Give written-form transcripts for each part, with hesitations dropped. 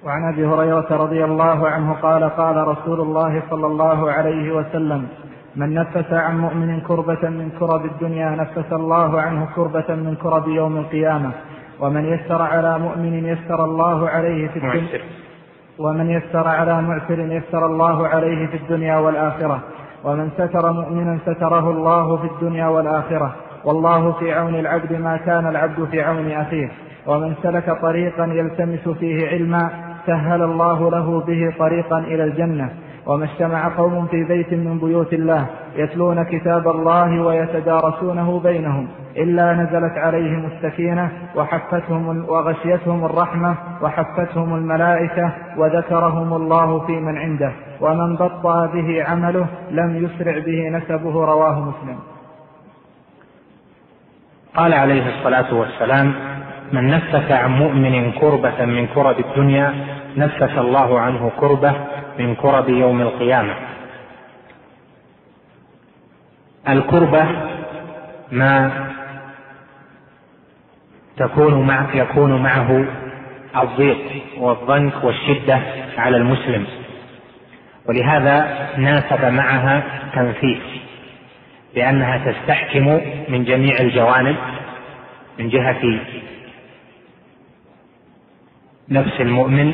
وعن أبي هريرة رضي الله عنه قال قال رسول الله صلى الله عليه وسلم: من نفس عن مؤمن كربة من كرب الدنيا نفس الله عنه كربة من كرب يوم القيامة. ومن يسر على مؤمن يسر الله عليه في الدنيا ومن يسر على معسر يسر الله عليه في الدنيا والآخرة. ومن ستر مؤمنا ستره الله في الدنيا والآخرة. والله في عون العبد ما كان العبد في عون أخيه. ومن سلك طريقا يلتمس فيه علما سهل الله له به طريقا إلى الجنة. وما اجتمع قوم في بيت من بيوت الله يتلون كتاب الله ويتدارسونه بينهم إلا نزلت عليهم السكينة وغشيتهم الرحمة وحفتهم الملائكة وذكرهم الله في من عنده. ومن بطأ به عمله لم يسرع به نسبه. رواه مسلم. قال عليه الصلاة والسلام: من نفس عن مؤمن كربة من كرب الدنيا نفس الله عنه كربة من كرب يوم القيامة. الكربة ما يكون معه الضيق والضنك والشدة على المسلم، ولهذا ناسب معها تنفيس، لأنها تستحكم من جميع الجوانب، من جهة نفس المؤمن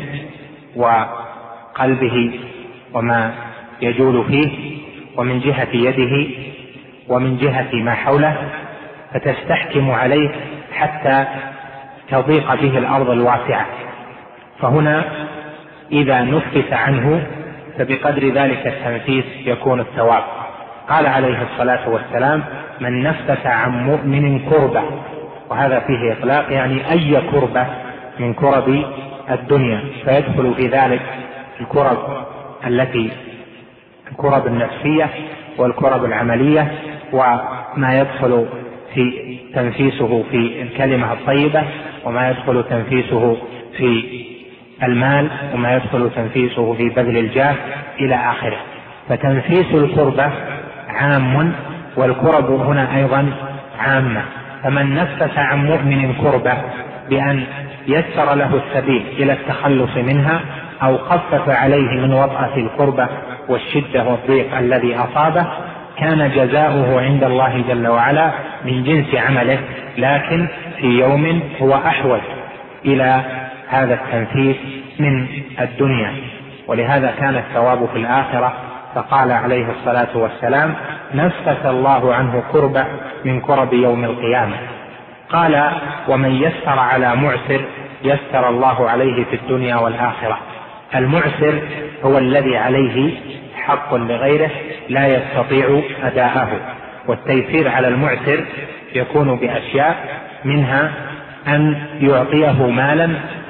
وقلبه وما يجول فيه، ومن جهة يده، ومن جهة ما حوله، فتستحكم عليه حتى تضيق به الأرض الواسعة. فهنا إذا نفس عنه فبقدر ذلك التنفيس يكون الثواب. قال عليه الصلاة والسلام: من نفس عن مؤمن كربة، وهذا فيه إطلاق، يعني أي كربة من كرب الدنيا، فيدخل في ذلك الكرب النفسية والكرب العملية، وما يدخل في تنفيسه في الكلمة الطيبة، وما يدخل تنفيسه في المال، وما يدخل تنفيسه في بذل الجاه إلى آخره. فتنفيس الكربة عام، والكرب هنا أيضا عامة. فمن نفس عن مؤمن كربة بأن يسر له السبيل إلى التخلص منها، أو خفف عليه من وطأة الكربة والشدة والضيق الذي أصابه، كان جزاؤه عند الله جل وعلا من جنس عمله، لكن في يوم هو أحوج إلى هذا التنفيس من الدنيا. ولهذا كان الثواب في الآخرة. فقال عليه الصلاة والسلام: نفس الله عنه كربة من كرب يوم القيامة. قال: ومن يسر على معسر يسر الله عليه في الدنيا والآخرة. المعسر هو الذي عليه حق لغيره لا يستطيع أداءه، والتيسير على المعسر يكون بأشياء، منها أن يعطيه مالا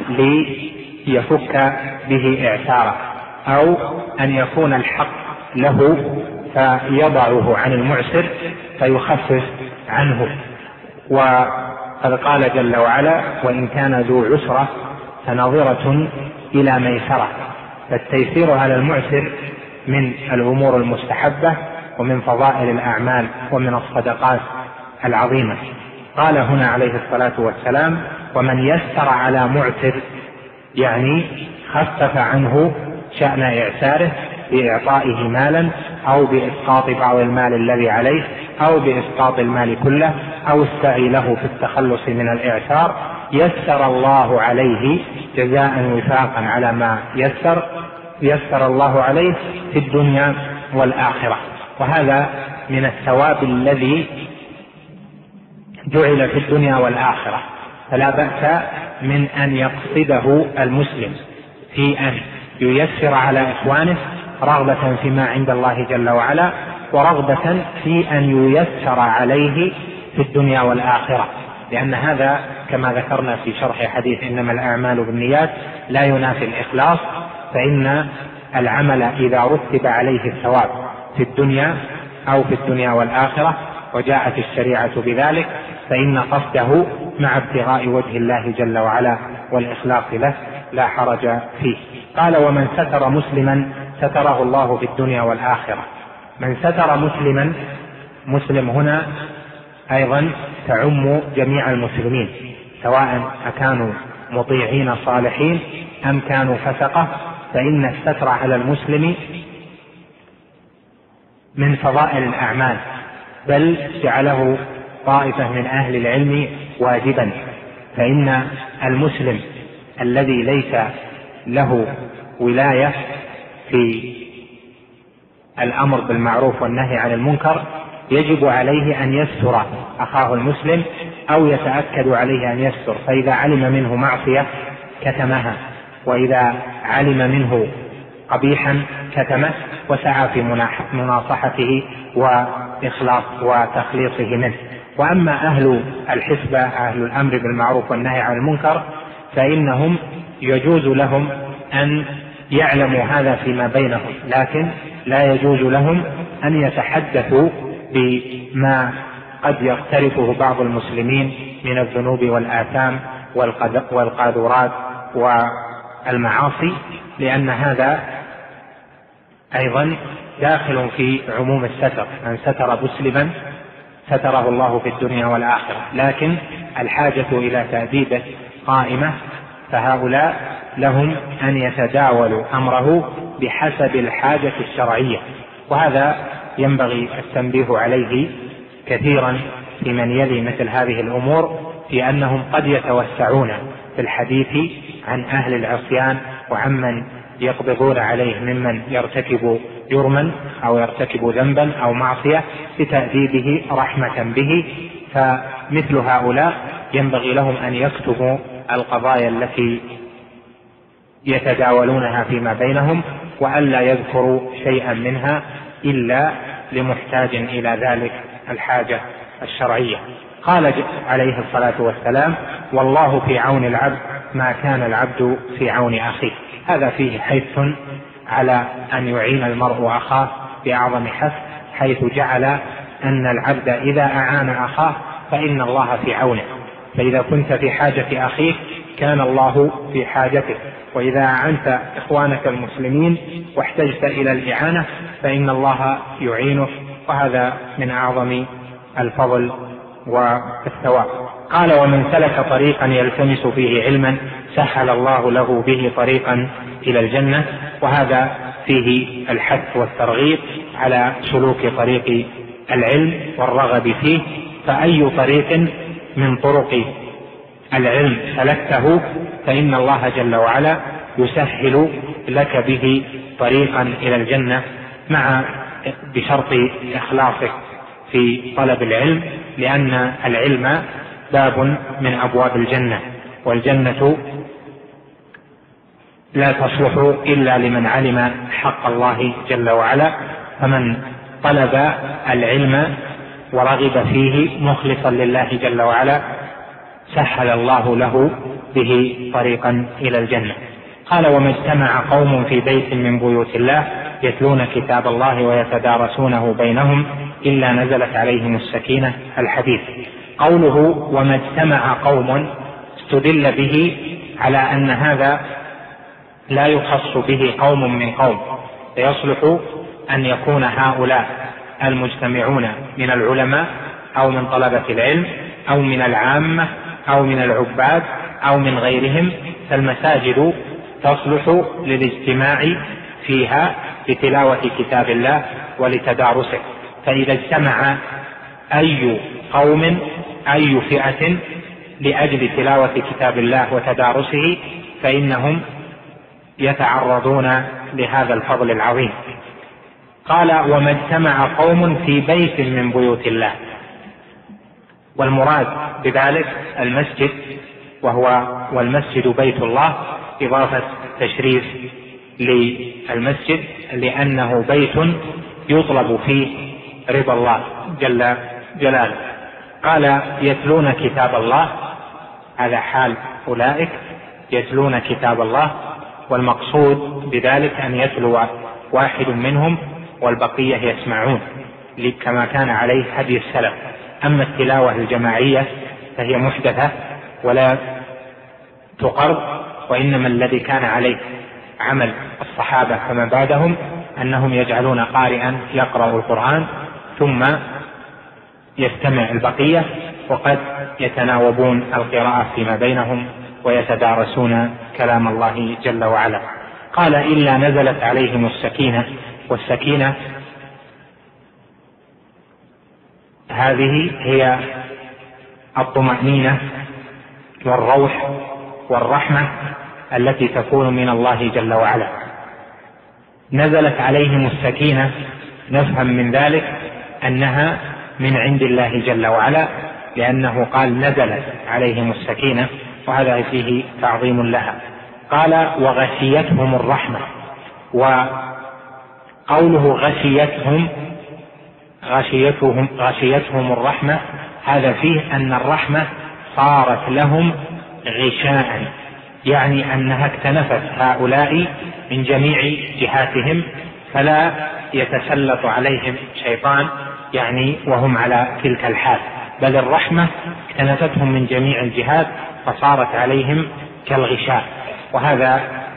ليفك به إعساره، أو أن يكون الحق له فيضعه عن المعسر فيخفف عنه. وقد قال جل وعلا: وإن كان ذو عسرة فنظرة إلى ميسرة. فالتيسير على المعسر من الأمور المستحبة، ومن فضائل الأعمال، ومن الصدقات العظيمة. قال هنا عليه الصلاة والسلام: ومن يسر على معسر، يعني خفف عنه شأن إعساره بإعطائه مالا، أو بإسقاط بعض المال الذي عليه، أو بإسقاط المال كله، أو السعي له في التخلص من الإعسار، يسر الله عليه جزاء وفاقا على ما يسر الله عليه في الدنيا والآخرة. وهذا من الثواب الذي جعل في الدنيا والآخرة. فلا بأس من أن يقصده المسلم في أن ييسر على إخوانه، رغبة فيما عند الله جل وعلا، ورغبة في أن ييسر عليه في الدنيا والآخرة، لأن هذا كما ذكرنا في شرح حديث إنما الأعمال بالنيات لا ينافي الإخلاص. فإن العمل إذا رتب عليه الثواب في الدنيا أو في الدنيا والآخرة وجاءت الشريعة بذلك، فإن قصده مع ابتغاء وجه الله جل وعلا والإخلاص له لا حرج فيه. قال: ومن ستر مسلما ستره الله في الدنيا والآخرة. من ستر مسلما، مسلم هنا أيضا تعم جميع المسلمين، سواء أكانوا مطيعين صالحين أم كانوا فسقة، فإن الستر على المسلم من فضائل الأعمال، بل جعله طائفة من أهل العلم واجبا. فإن المسلم الذي ليس له ولاية في الأمر بالمعروف والنهي عن المنكر يجب عليه أن يستر أخاه المسلم أو يتأكد عليه أن يستر، فإذا علم منه معصية كتمها، وإذا علم منه قبيحا كتمه وسعى في مناصحته وتخليصه منه. وأما أهل الحسبة أهل الأمر بالمعروف والنهي عن المنكر فإنهم يجوز لهم أن يعلموا هذا فيما بينهم، لكن لا يجوز لهم أن يتحدثوا بما قد يقترفه بعض المسلمين من الذنوب والآثام والقاذورات والمعاصي، لأن هذا أيضا داخل في عموم الستر. من ستر مسلما ستره الله في الدنيا والآخرة، لكن الحاجة إلى تأديبه قائمة، فهؤلاء لهم أن يتداولوا أمره بحسب الحاجة الشرعية، وهذا ينبغي التنبيه عليه كثيرا في من يلي مثل هذه الأمور، في أنهم قد يتوسعون في الحديث عن أهل العصيان وعمن يقبضون عليه ممن يرتكب جرما أو يرتكب ذنبا أو معصية بتأديبه رحمة به. فمثل هؤلاء ينبغي لهم أن يكتبوا القضايا التي يتداولونها فيما بينهم، وألا يذكروا شيئا منها إلا لمحتاج إلى ذلك الحاجة الشرعية. قال عليه الصلاة والسلام: والله في عون العبد ما كان العبد في عون أخيه. هذا فيه حث على أن يعين المرء أخاه بأعظم حث، حيث جعل أن العبد إذا أعان أخاه فإن الله في عونه، فإذا كنت في حاجة أخيك كان الله في حاجتك، وإذا أعنت إخوانك المسلمين واحتجت إلى الإعانة فإن الله يعينك، وهذا من أعظم الفضل والثواب. قال: ومن سلك طريقا يلتمس فيه علما سهل الله له به طريقا إلى الجنة. وهذا فيه الحث والترغيب على سلوك طريق العلم والرغب فيه، فأي طريق من طرق العلم سلكته فإن الله جل وعلا يسهل لك به طريقا إلى الجنة، بشرط إخلاصك في طلب العلم، لأن العلم باب من أبواب الجنة، والجنة لا تصلح إلا لمن علم حق الله جل وعلا. فمن طلب العلم ورغب فيه مخلصا لله جل وعلا سهل الله له به طريقا إلى الجنة. قال: وما اجتمع قوم في بيت من بيوت الله يتلون كتاب الله ويتدارسونه بينهم إلا نزلت عليهم السكينة. الحديث. قوله وما اجتمع قوم استدل به على أن هذا لا يخص به قوم من قوم، فيصلح أن يكون هؤلاء المجتمعون من العلماء أو من طلبة العلم أو من العامة أو من العباد أو من غيرهم، فالمساجد تصلح للاجتماع فيها لتلاوة كتاب الله ولتدارسه. فإذا اجتمع أي قوم أي فئة لأجل تلاوة كتاب الله وتدارسه فإنهم يتعرضون لهذا الفضل العظيم. قال: وما اجتمع قوم في بيت من بيوت الله، والمراد بذلك المسجد، والمسجد بيت الله، إضافة تشريف للمسجد لأنه بيت يطلب فيه رضا الله جل جلاله. قال: يتلون كتاب الله، هذا حال أولئك يتلون كتاب الله، والمقصود بذلك أن يتلو واحد منهم والبقية يسمعون كما كان عليه هدي السلف. أما التلاوة الجماعية فهي محدثة ولا تقر، وإنما الذي كان عليه عمل الصحابة فما بعدهم أنهم يجعلون قارئا يقرأ القرآن ثم يستمع البقية، وقد يتناوبون القراءة فيما بينهم ويتدارسون كلام الله جل وعلا. قال إلا نزلت عليهم السكينة، والسكينة هذه هي الطمأنينة والروح والرحمة التي تكون من الله جل وعلا. نزلت عليهم السكينة، نفهم من ذلك أنها من عند الله جل وعلا، لأنه قال نزلت عليهم السكينة، وهذا فيه تعظيم لها. قال وغشيتهم الرحمة، وقوله غشيتهم الرحمة، هذا فيه أن الرحمة صارت لهم غشاء، يعني أنها اكتنفت هؤلاء من جميع جهاتهم، فلا يتسلط عليهم شيطان يعني وهم على تلك الحال، بل الرحمة اكتنفتهم من جميع الجهات فصارت عليهم كالغشاء. وهذا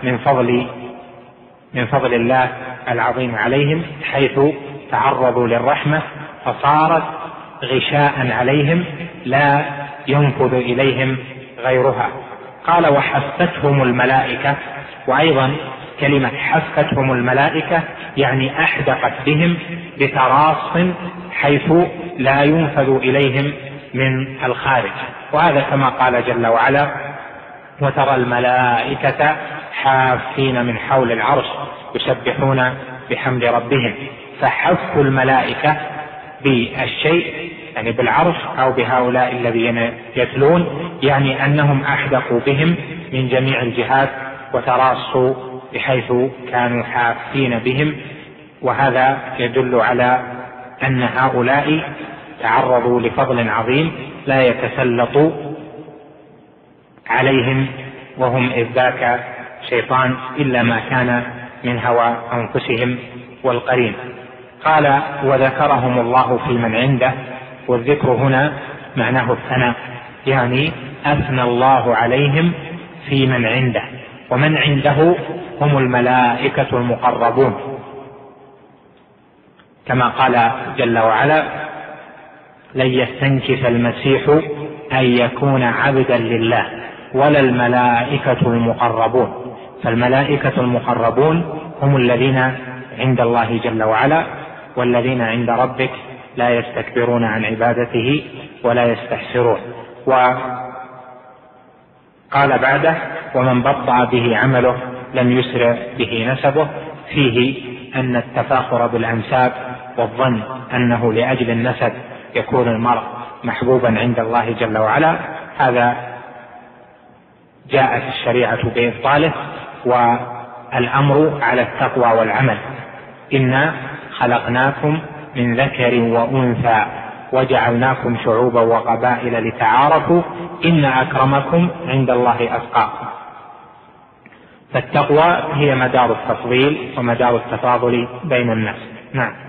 من فضل الله العظيم عليهم، حيث تعرضوا للرحمة فصارت غشاء عليهم لا ينفذ إليهم غيرها. قال وحفتهم الملائكة، وأيضا كلمة حفتهم الملائكة يعني أحدقت بهم بتراص حيث لا ينفذ إليهم من الخارج. وهذا كما قال جل وعلا وترى الملائكة حافين من حول العرش يسبحون بحمد ربهم. فحف الملائكة بالشيء يعني بالعرش أو بهؤلاء الذين يتلون، يعني أنهم أحدقوا بهم من جميع الجهات وتراصوا بحيث كانوا حافين بهم. وهذا يدل على أن هؤلاء تعرضوا لفضل عظيم لا يتسلط عليهم وهم إذ ذاك شيطان إلا ما كان من هوى أنفسهم والقرين. قال وذكرهم الله في من عنده، والذكر هنا معناه الثناء، يعني أثنى الله عليهم في من عنده، ومن عنده هم الملائكة المقربون، كما قال جل وعلا لن يستنكف المسيح أن يكون عبدا لله ولا الملائكة المقربون. فالملائكة المقربون هم الذين عند الله جل وعلا، والذين عند ربك لا يستكبرون عن عبادته ولا يستحسرون. وقال بعده ومن بطأ به عمله لم يسرع به نسبه، فيه أن التفاخر بالأنساب والظن أنه لأجل النسب يكون المرء محبوبا عند الله جل وعلا، هذا جاءت الشريعة بإبطاله، والأمر على التقوى والعمل. إنا خلقناكم من ذكر وأنثى وجعلناكم شعوبا وقبائل لتعارفوا إن أكرمكم عند الله أتقاكم. فالتقوى هي مدار التفضيل ومدار التفاضل بين الناس. نعم.